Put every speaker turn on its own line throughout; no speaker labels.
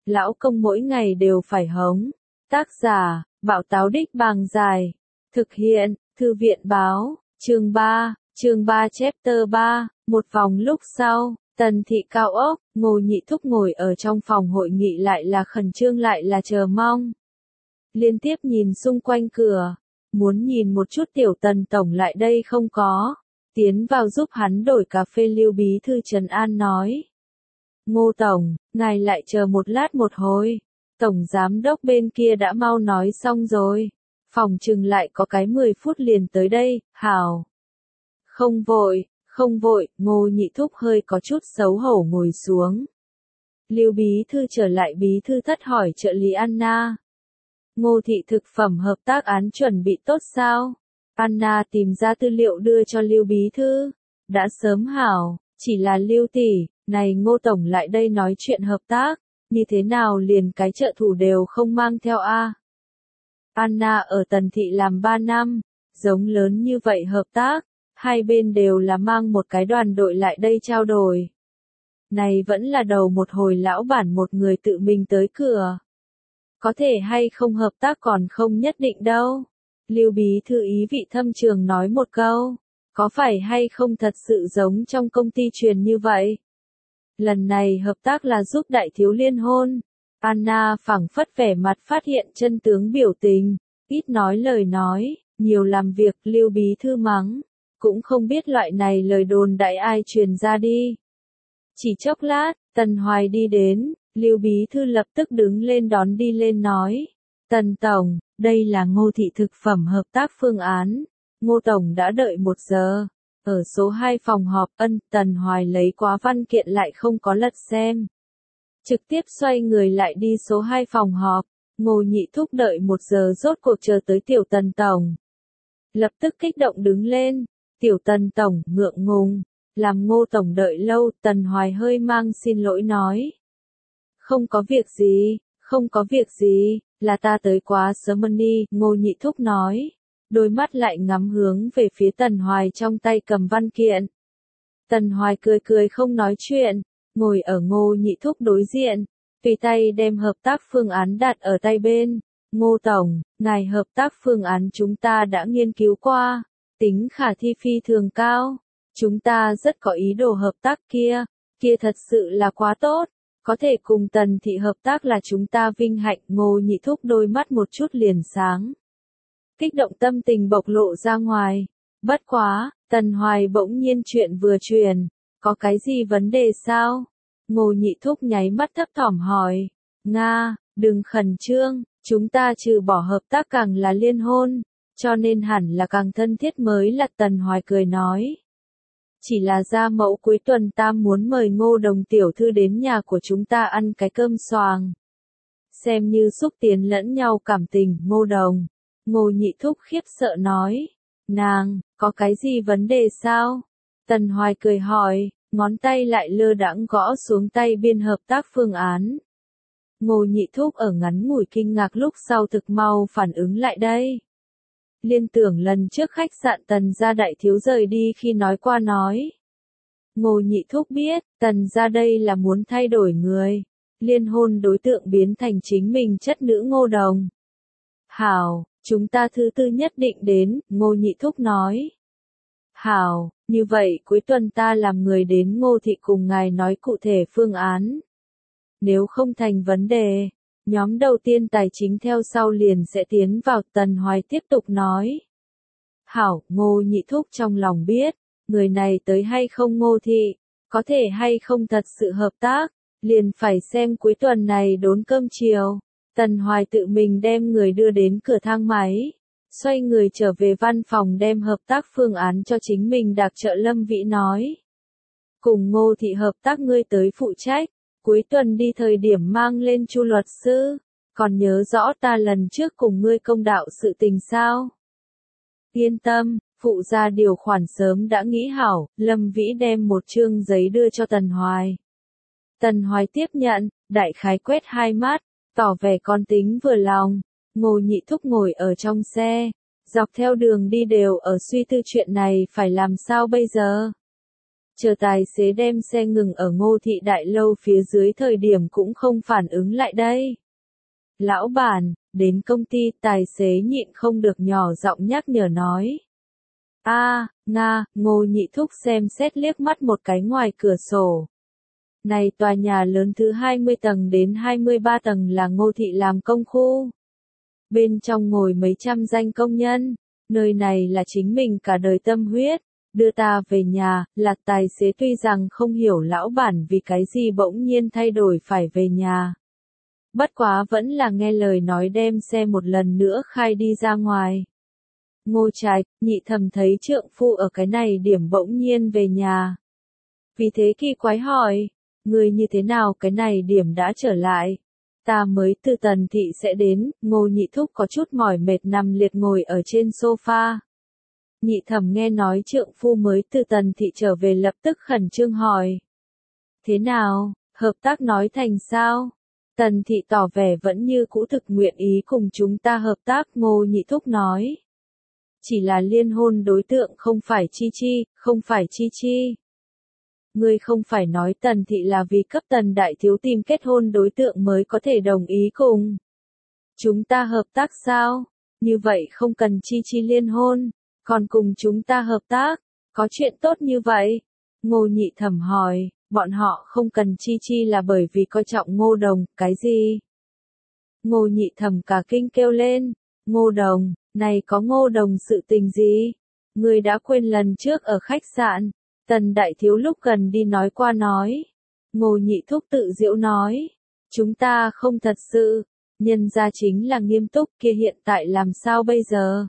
lão công mỗi ngày đều phải hống. Tác giả, Bảo Táo Đích Bàng Dài. Thực hiện, Thư viện báo, chương 3 chapter 3, một vòng lúc sau, Tần thị cao ốc, Ngô Nhị Thúc ngồi ở trong phòng hội nghị lại là khẩn trương lại là chờ mong. Liên tiếp nhìn xung quanh cửa, muốn nhìn một chút tiểu Tần tổng lại đây không có, tiến vào giúp hắn đổi cà phê. Lưu bí thư Trần An nói. Ngô tổng, ngài lại chờ một lát một hồi, tổng giám đốc bên kia đã mau nói xong rồi, phòng chừng lại có cái 10 phút liền tới đây, hảo. Không vội, Ngô Nhị Thúc hơi có chút xấu hổ ngồi xuống. Lưu bí thư trở lại bí thư thất hỏi trợ lý Anna. Ngô thị thực phẩm hợp tác án chuẩn bị tốt sao? Anna tìm ra tư liệu đưa cho Lưu bí thư. Đã sớm hảo, chỉ là Lưu tỷ, này Ngô tổng lại đây nói chuyện hợp tác, như thế nào liền cái trợ thủ đều không mang theo a? Anna ở Tần thị làm 3 năm, giống lớn như vậy hợp tác, hai bên đều là mang một cái đoàn đội lại đây trao đổi. Này vẫn là đầu một hồi lão bản một người tự mình tới cửa. Có thể hay không hợp tác còn không nhất định đâu. Lưu bí thư ý vị thâm trường nói một câu, có phải hay không thật sự giống trong công ty truyền như vậy? Lần này hợp tác là giúp đại thiếu liên hôn. Anna phảng phất vẻ mặt phát hiện chân tướng biểu tình, ít nói lời nói, nhiều làm việc. Lưu bí thư mắng, cũng không biết loại này lời đồn đại ai truyền ra đi. Chỉ chốc lát, Tần Hoài đi đến, Lưu bí thư lập tức đứng lên đón đi lên nói. Tần tổng, đây là Ngô thị thực phẩm hợp tác phương án. Ngô tổng đã đợi 1 giờ. Ở số 2 phòng họp. Tần Hoài lấy quá văn kiện lại không có lật xem. Trực tiếp xoay người lại đi số 2 phòng họp. Ngô Nhị Thúc đợi 1 giờ rốt cuộc chờ tới tiểu Tần tổng. Lập tức kích động đứng lên. Tiểu Tần tổng ngượng ngùng, làm Ngô tổng đợi lâu. Tần Hoài hơi mang xin lỗi nói. Không có việc gì, là ta tới quá sớm đi. Ngô Nhị Thúc nói, đôi mắt lại ngắm hướng về phía Tần Hoài trong tay cầm văn kiện. Tần Hoài cười không nói chuyện, ngồi ở Ngô Nhị Thúc đối diện, tùy tay đem hợp tác phương án đặt ở tay bên. Ngô tổng, ngài hợp tác phương án chúng ta đã nghiên cứu qua, tính khả thi phi thường cao, chúng ta rất có ý đồ hợp tác kia thật sự là quá tốt. Có thể cùng Tần thị hợp tác là chúng ta vinh hạnh. Ngô Nhị Thúc đôi mắt một chút liền sáng. Kích động tâm tình bộc lộ ra ngoài. Bất quá, Tần Hoài bỗng nhiên chuyện vừa truyền. Có cái gì vấn đề sao? Ngô Nhị Thúc nháy mắt thấp thỏm hỏi. Nga, đừng khẩn trương, chúng ta trừ bỏ hợp tác càng là liên hôn, cho nên hẳn là càng thân thiết mới là. Tần Hoài cười nói. Chỉ là gia mẫu cuối tuần ta muốn mời Ngô đồng tiểu thư đến nhà của chúng ta ăn cái cơm xoàng. Xem như xúc tiến lẫn nhau cảm tình. Ngô đồng. Ngô Nhị Thúc khiếp sợ nói. Nàng, có cái gì vấn đề sao? Tần Hoài cười hỏi, ngón tay lại lơ đãng gõ xuống tay biên hợp tác phương án. Ngô Nhị Thúc ở ngắn ngủi kinh ngạc lúc sau thực mau phản ứng lại đây. Liên tưởng lần trước khách sạn Tần gia đại thiếu rời đi khi nói qua nói. Ngô Nhị Thúc biết, Tần gia đây là muốn thay đổi người. Liên hôn đối tượng biến thành chính mình chất nữ Ngô đồng. Hảo, chúng ta thứ tư nhất định đến. Ngô Nhị Thúc nói. Hảo, như vậy cuối tuần ta làm người đến Ngô thị cùng ngài nói cụ thể phương án. Nếu không thành vấn đề, nhóm đầu tiên tài chính theo sau liền sẽ tiến vào. Tần Hoài tiếp tục nói. Hảo, Ngô Nhị Thúc trong lòng biết, người này tới hay không Ngô thị, có thể hay không thật sự hợp tác, liền phải xem cuối tuần này đốn cơm chiều. Tần Hoài tự mình đem người đưa đến cửa thang máy, xoay người trở về văn phòng đem hợp tác phương án cho chính mình đặc trợ Lâm Vĩ nói. Cùng Ngô thị hợp tác ngươi tới phụ trách. Cuối tuần đi thời điểm mang lên Chu luật sư, còn nhớ rõ ta lần trước cùng ngươi công đạo sự tình sao? Yên tâm, phụ gia điều khoản sớm đã nghĩ hảo. Lâm Vĩ đem một chương giấy đưa cho Tần Hoài. Tần Hoài tiếp nhận, đại khái quét hai mắt, tỏ vẻ con tính vừa lòng. Ngô Nhị Thúc ngồi ở trong xe, dọc theo đường đi đều ở suy tư chuyện này phải làm sao bây giờ. Chờ tài xế đem xe ngừng ở Ngô Thị Đại Lâu phía dưới thời điểm cũng không phản ứng lại đây. Lão bản, đến công ty, tài xế nhịn không được nhỏ giọng nhắc nhở nói. Nga, Ngô Nhị Thúc xem xét liếc mắt một cái ngoài cửa sổ. Này tòa nhà lớn thứ 20 tầng đến 23 tầng là Ngô Thị làm công khu. Bên trong ngồi mấy trăm danh công nhân, nơi này là chính mình cả đời tâm huyết, đưa ta về nhà, là tài xế tuy rằng không hiểu lão bản vì cái gì bỗng nhiên thay đổi phải về nhà. Bất quá vẫn là nghe lời nói đem xe một lần nữa khai đi ra ngoài. Ngô Trạch, Nhị Thẩm thấy trượng phu ở cái này điểm bỗng nhiên về nhà. Vì thế kỳ quái hỏi, người như thế nào cái này điểm đã trở lại? Ta mới từ Tần Thị sẽ đến, Ngô Nhị Thúc có chút mỏi mệt nằm liệt ngồi ở trên sofa. Nhị Thẩm nghe nói trượng phu mới từ Tần Thị trở về lập tức khẩn trương hỏi. Thế nào, hợp tác nói thành sao? Tần Thị tỏ vẻ vẫn như cũ thực nguyện ý cùng chúng ta hợp tác, Ngô Nhị Thúc nói. Chỉ là liên hôn đối tượng không phải Chi Chi. Ngươi không phải nói Tần Thị là vì cấp Tần Đại Thiếu tìm kết hôn đối tượng mới có thể đồng ý cùng chúng ta hợp tác sao? Như vậy không cần Chi Chi liên hôn, còn cùng chúng ta hợp tác, có chuyện tốt như vậy? Ngô Nhị Thẩm hỏi, bọn họ không cần Chi Chi là bởi vì coi trọng Ngô Đồng, cái gì? Ngô Nhị Thẩm cả kinh kêu lên, Ngô Đồng, này có Ngô Đồng sự tình gì? Ngươi đã quên lần trước ở khách sạn, Tần Đại Thiếu lúc gần đi nói qua nói. Ngô Nhị Thúc tự giễu nói, chúng ta không thật sự, nhân ra chính là nghiêm túc, kia hiện tại làm sao bây giờ?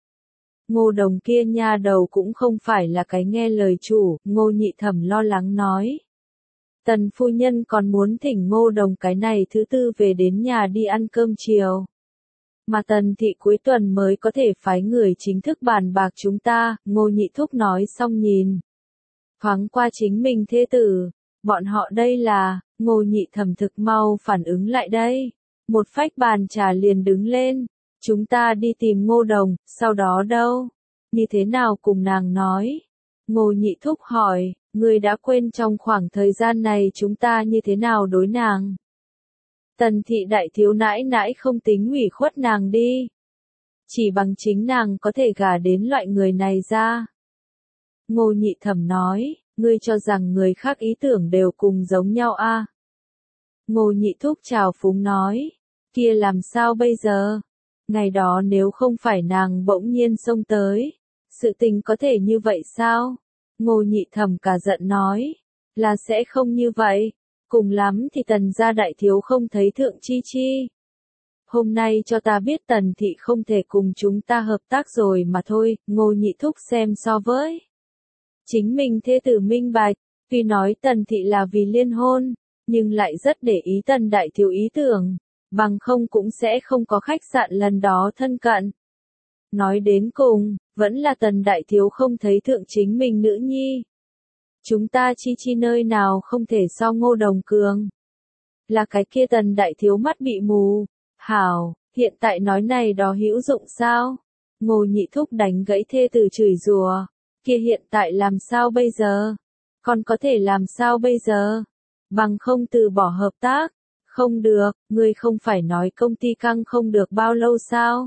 Ngô Đồng kia nha đầu cũng không phải là cái nghe lời chủ, Ngô Nhị Thẩm lo lắng nói. Tần phu nhân còn muốn thỉnh Ngô Đồng cái này thứ tư về đến nhà đi ăn cơm chiều. Mà Tần Thị cuối tuần mới có thể phái người chính thức bàn bạc chúng ta, Ngô Nhị Thúc nói xong nhìn. Thoáng qua chính mình thế tử, bọn họ đây là, Ngô Nhị Thẩm thực mau phản ứng lại đây. Một phách bàn trà liền đứng lên, chúng ta đi tìm Ngô Đồng, sau đó đâu? Như thế nào cùng nàng nói? Ngô Nhị Thúc hỏi, ngươi đã quên trong khoảng thời gian này chúng ta như thế nào đối nàng? Tần Thị Đại Thiếu nãi nãi không tính ủy khuất nàng đi. Chỉ bằng chính nàng có thể gả đến loại người này ra. Ngô Nhị Thẩm nói, ngươi cho rằng người khác ý tưởng đều cùng giống nhau a? Ngô Nhị Thúc chào phúng nói, kia làm sao bây giờ? Ngày đó nếu không phải nàng bỗng nhiên xông tới, sự tình có thể như vậy sao? Ngô Nhị Thẩm cả giận nói, là sẽ không như vậy, cùng lắm thì Tần gia đại thiếu không thấy thượng Chi Chi. Hôm nay cho ta biết Tần Thị không thể cùng chúng ta hợp tác rồi mà thôi, Ngô Nhị Thúc xem so với. Chính mình thê tử minh bạch, tuy nói Tần Thị là vì liên hôn, nhưng lại rất để ý Tần đại thiếu ý tưởng, bằng không cũng sẽ không có khách sạn lần đó thân cận. Nói đến cùng, vẫn là Tần đại thiếu không thấy thượng chính mình nữ nhi. Chúng ta Chi Chi nơi nào không thể so Ngô Đồng cường. Là cái kia Tần đại thiếu mắt bị mù. Hảo, hiện tại nói này đó hữu dụng sao? Ngô Nhị Thúc đánh gãy thê tử chửi rủa. Kia hiện tại làm sao bây giờ? Còn có thể làm sao bây giờ? Bằng không từ bỏ hợp tác. Không được, ngươi không phải nói công ty căng không được bao lâu sao?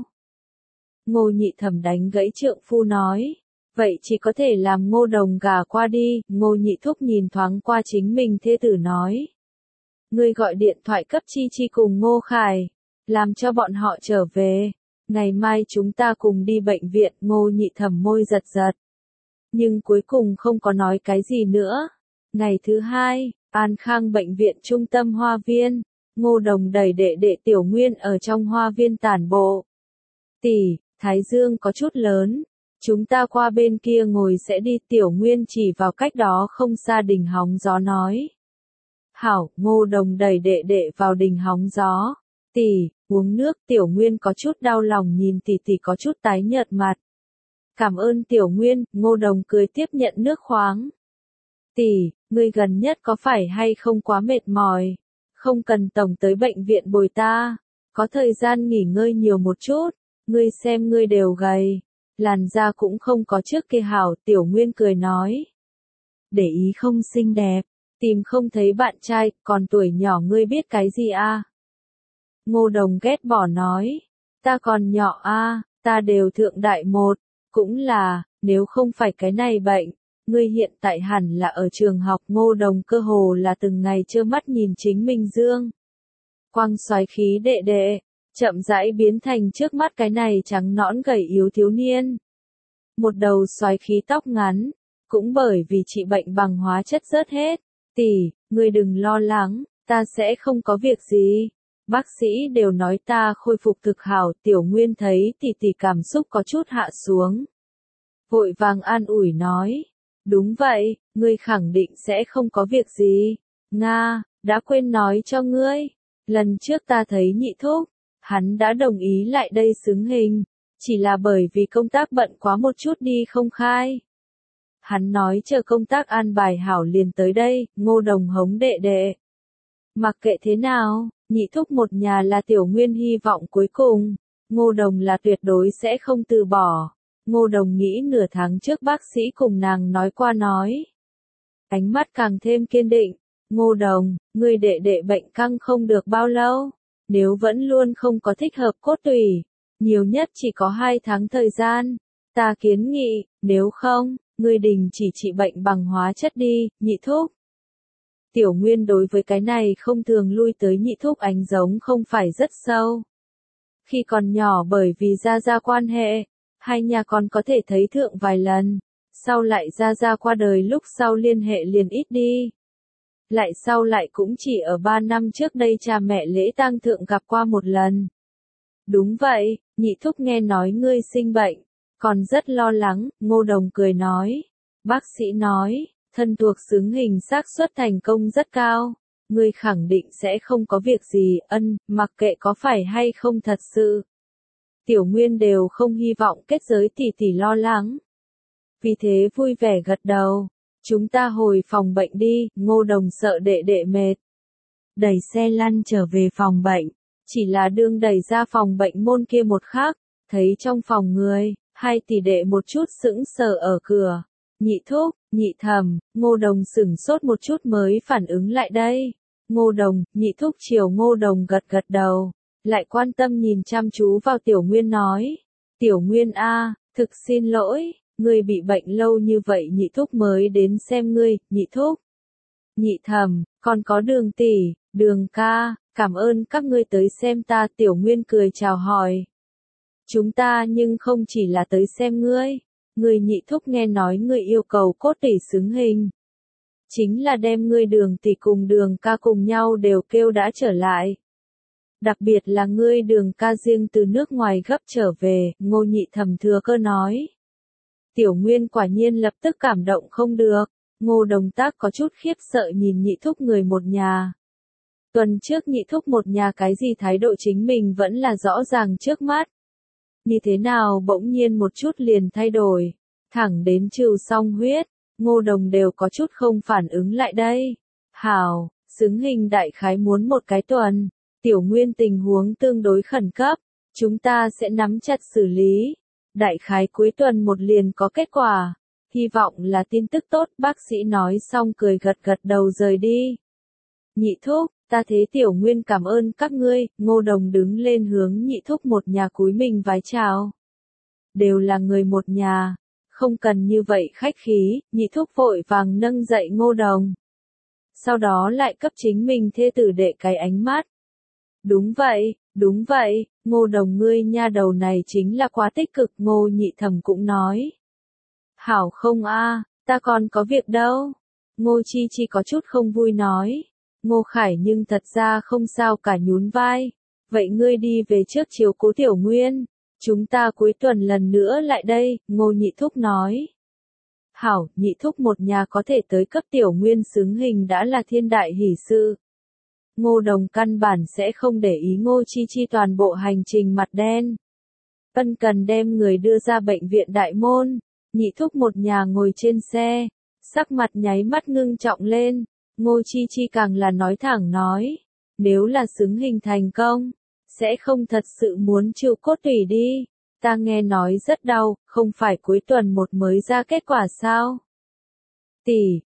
Ngô Nhị Thẩm đánh gãy trượng phu nói. Vậy chỉ có thể làm Ngô Đồng gả qua đi, Ngô Nhị Thúc nhìn thoáng qua chính mình thê tử nói. Ngươi gọi điện thoại cấp Chi Chi cùng Ngô Khải, làm cho bọn họ trở về. Ngày mai chúng ta cùng đi bệnh viện, Ngô Nhị Thẩm môi giật giật. Nhưng cuối cùng không có nói cái gì nữa. Ngày thứ hai, An Khang bệnh viện trung tâm hoa viên, Ngô Đồng đẩy đệ đệ Tiểu Nguyên ở trong hoa viên tản bộ. Tỷ, Thái Dương có chút lớn, chúng ta qua bên kia ngồi sẽ đi, Tiểu Nguyên chỉ vào cách đó không xa đình hóng gió nói. Hảo, Ngô Đồng đẩy đệ đệ vào đình hóng gió. Tỷ, uống nước, Tiểu Nguyên có chút đau lòng nhìn tỷ tỷ có chút tái nhợt mặt. Cảm ơn Tiểu Nguyên, Ngô Đồng cười tiếp nhận nước khoáng. Tỷ, ngươi gần nhất có phải hay không quá mệt mỏi? Không cần tổng tới bệnh viện bồi ta. Có thời gian nghỉ ngơi nhiều một chút. Ngươi xem ngươi đều gầy. Làn da cũng không có trước kia hảo, Tiểu Nguyên cười nói. để ý không xinh đẹp, tìm không thấy bạn trai, còn tuổi nhỏ ngươi biết cái gì a? Ngô Đồng ghét bỏ nói, ta còn nhỏ a, ta đều thượng đại một, cũng là, nếu không phải cái này bệnh, ngươi hiện tại hẳn là ở trường học. Ngô Đồng cơ hồ là từng ngày trơ mắt nhìn chính mình dương quang xoáy khí đệ đệ, chậm rãi biến thành trước mắt cái này trắng nõn gầy yếu thiếu niên. Một đầu xoáy khí tóc ngắn, cũng bởi vì trị bệnh bằng hóa chất rớt hết. Tỷ, ngươi đừng lo lắng, ta sẽ không có việc gì. Bác sĩ đều nói ta khôi phục thực hảo. Tiểu Nguyên thấy tỷ cảm xúc có chút hạ xuống, vội vàng an ủi nói, đúng vậy, ngươi khẳng định sẽ không có việc gì. Nga, đã quên nói cho ngươi, lần trước ta thấy nhị thúc, hắn đã đồng ý lại đây xướng hình, chỉ là bởi vì công tác bận quá một chút đi không khai. Hắn nói chờ công tác an bài hảo liền tới đây. Ngô Đồng hống đệ đệ. Mặc kệ thế nào, nhị thúc một nhà là Tiểu Nguyên hy vọng cuối cùng, Ngô Đồng là tuyệt đối sẽ không từ bỏ. Ngô Đồng nghĩ nửa tháng trước bác sĩ cùng nàng nói qua nói. Ánh mắt càng thêm kiên định, Ngô Đồng, ngươi đệ đệ bệnh căng không được bao lâu, nếu vẫn luôn không có thích hợp cốt tủy, nhiều nhất chỉ có 2 tháng thời gian. Ta kiến nghị, nếu không, ngươi đình chỉ trị bệnh bằng hóa chất đi, nhị thúc. Tiểu Nguyên đối với cái này không thường lui tới nhị thúc ánh giống không phải rất sâu. Khi còn nhỏ bởi vì gia quan hệ, hai nhà còn có thể thấy thượng vài lần, sau lại gia qua đời lúc sau liên hệ liền ít đi. Lại sau lại cũng chỉ ở 3 năm trước đây cha mẹ lễ tang thượng gặp qua một lần. Đúng vậy, nhị thúc nghe nói ngươi sinh bệnh, còn rất lo lắng. Ngô Đồng cười nói. Bác sĩ nói, thân thuộc xứng hình xác suất thành công rất cao, ngươi khẳng định sẽ không có việc gì. Mặc kệ có phải hay không thật sự. Tiểu Nguyên đều không hy vọng kết giới tỷ lo lắng. Vì thế vui vẻ gật đầu. Chúng ta hồi phòng bệnh đi. Ngô Đồng sợ đệ đệ mệt, đẩy xe lăn trở về phòng bệnh. Chỉ là đương đẩy ra phòng bệnh môn kia một khắc, thấy trong phòng người, hai tỷ đệ một chút sững sờ ở cửa. Nhị thúc, nhị thẩm. Ngô Đồng sửng sốt một chút mới phản ứng lại đây. Ngô Đồng, nhị thúc chiều Ngô Đồng gật đầu, lại quan tâm nhìn chăm chú vào Tiểu Nguyên nói. Tiểu Nguyên a, thực xin lỗi, ngươi bị bệnh lâu như vậy nhị thúc mới đến xem ngươi. Nhị thúc, nhị thẩm, còn có Đường tỷ, Đường ca, cảm ơn các ngươi tới xem ta. Tiểu Nguyên cười chào hỏi. Chúng ta nhưng không chỉ là tới xem ngươi. Ngươi nhị thúc nghe nói ngươi yêu cầu cốt tỷ xứng hình, chính là đem ngươi Đường tỷ cùng Đường ca cùng nhau đều kêu đã trở lại. Đặc biệt là ngươi Đường ca riêng từ nước ngoài gấp trở về. Ngô nhị thẩm thừa cơ nói. Tiểu Nguyên quả nhiên lập tức cảm động không được. Ngô Đồng tác có chút khiếp sợ nhìn nhị thúc người một nhà. Tuần trước nhị thúc một nhà cái gì thái độ chính mình vẫn là rõ ràng trước mắt. Như thế nào bỗng nhiên một chút liền thay đổi, thẳng đến trừ xong huyết, Ngô Đồng đều có chút không phản ứng lại đây. Hảo, xứng hình đại khái muốn một cái tuần. Tiểu Nguyên tình huống tương đối khẩn cấp, chúng ta sẽ nắm chặt xử lý. Đại khái cuối tuần một liền có kết quả, hy vọng là tin tức tốt. Bác sĩ nói xong cười gật đầu rời đi. Nhị thúc, ta thế Tiểu Nguyên cảm ơn các ngươi. Ngô Đồng đứng lên hướng nhị thúc một nhà cúi mình vái chào. Đều là người một nhà, không cần như vậy khách khí. Nhị thúc vội vàng nâng dậy Ngô Đồng, sau đó lại cấp chính mình thê tử đệ cái ánh mắt. Đúng vậy, Ngô Đồng ngươi nha đầu này chính là quá tích cực. Ngô nhị thẩm cũng nói. Hảo không a, ta còn có việc đâu. Ngô Chi có chút không vui nói. Ngô Khải nhưng thật ra không sao cả nhún vai. Vậy ngươi đi về trước chiếu cố Tiểu Nguyên, chúng ta cuối tuần lần nữa lại đây. Ngô nhị thúc nói. Hảo, nhị thúc một nhà có thể tới cấp Tiểu Nguyên xứng hình đã là thiên đại hỷ sự. Ngô Đồng căn bản sẽ không để ý Ngô Chi toàn bộ hành trình mặt đen. Cần đem người đưa ra bệnh viện đại môn. Nhị thúc một nhà ngồi trên xe, sắc mặt nháy mắt ngưng trọng lên. Ngô Chi càng là nói thẳng nói, nếu là xứng hình thành công, sẽ không thật sự muốn chịu cốt tủy đi. Ta nghe nói rất đau, không phải cuối tuần một mới ra kết quả sao? Tỷ,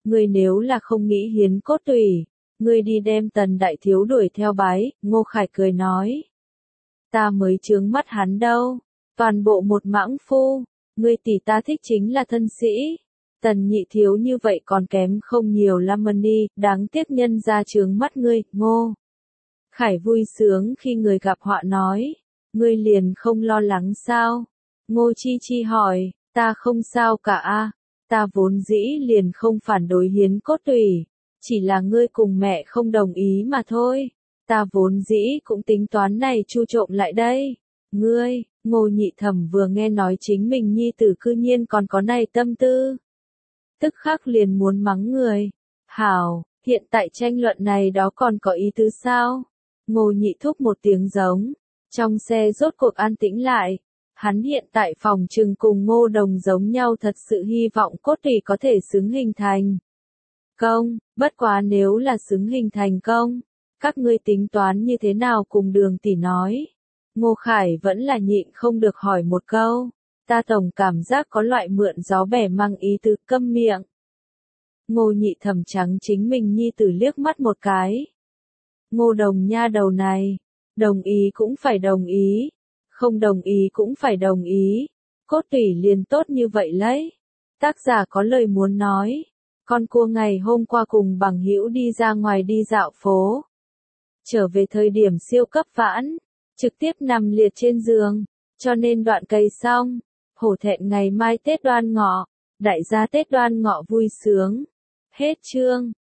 Ngươi nếu là không nghĩ hiến cốt tủy, ngươi đi đem Tần đại thiếu đuổi theo bái, Ngô Khải cười nói. Ta mới chướng mắt hắn đâu, toàn bộ một mãng phu, ngươi tỷ ta thích chính là thân sĩ. Tần nhị thiếu như vậy còn kém không nhiều lắm đi, đáng tiếc nhân ra chướng mắt ngươi, Ngô Khải vui sướng khi người gặp họa nói, ngươi liền không lo lắng sao? Ngô Chi Chi hỏi, ta không sao cả a, ta vốn dĩ liền không phản đối hiến cốt tủy, chỉ là ngươi cùng mẹ không đồng ý mà thôi. Ta vốn dĩ cũng tính toán này chu trộm lại đây. Ngươi, Ngô Nhị Thẩm vừa nghe nói chính mình nhi tử cư nhiên còn có này tâm tư. Tức khắc liền muốn mắng người. Hảo, hiện tại tranh luận này đó còn có ý tứ sao? Ngô Nhị thúc một tiếng giống. Trong xe rốt cuộc an tĩnh lại. Hắn hiện tại phòng trừng cùng Ngô Đồng giống nhau, thật sự hy vọng cốt tủy có thể xứng hình thành công, bất quá nếu là xứng hình thành công, các ngươi tính toán như thế nào cùng Đường tỷ nói? Ngô Khải vẫn là nhịn không được hỏi một câu, ta tổng cảm giác có loại mượn gió bẻ măng ý tứ, câm miệng. Ngô Nhị Thẩm trắng chính mình nhi tử liếc mắt một cái. Ngô Đồng nha đầu này, đồng ý cũng phải đồng ý, không đồng ý cũng phải đồng ý, cốt tủy liền tốt như vậy lấy. Tác giả có lời muốn nói, con cua ngày hôm qua cùng bằng hữu đi ra ngoài đi dạo phố. Trở về thời điểm siêu cấp vãn, trực tiếp nằm liệt trên giường, cho nên đoạn cày xong, hổ thẹn ngày mai Tết Đoan Ngọ, đại gia Tết Đoan Ngọ vui sướng. Hết chương.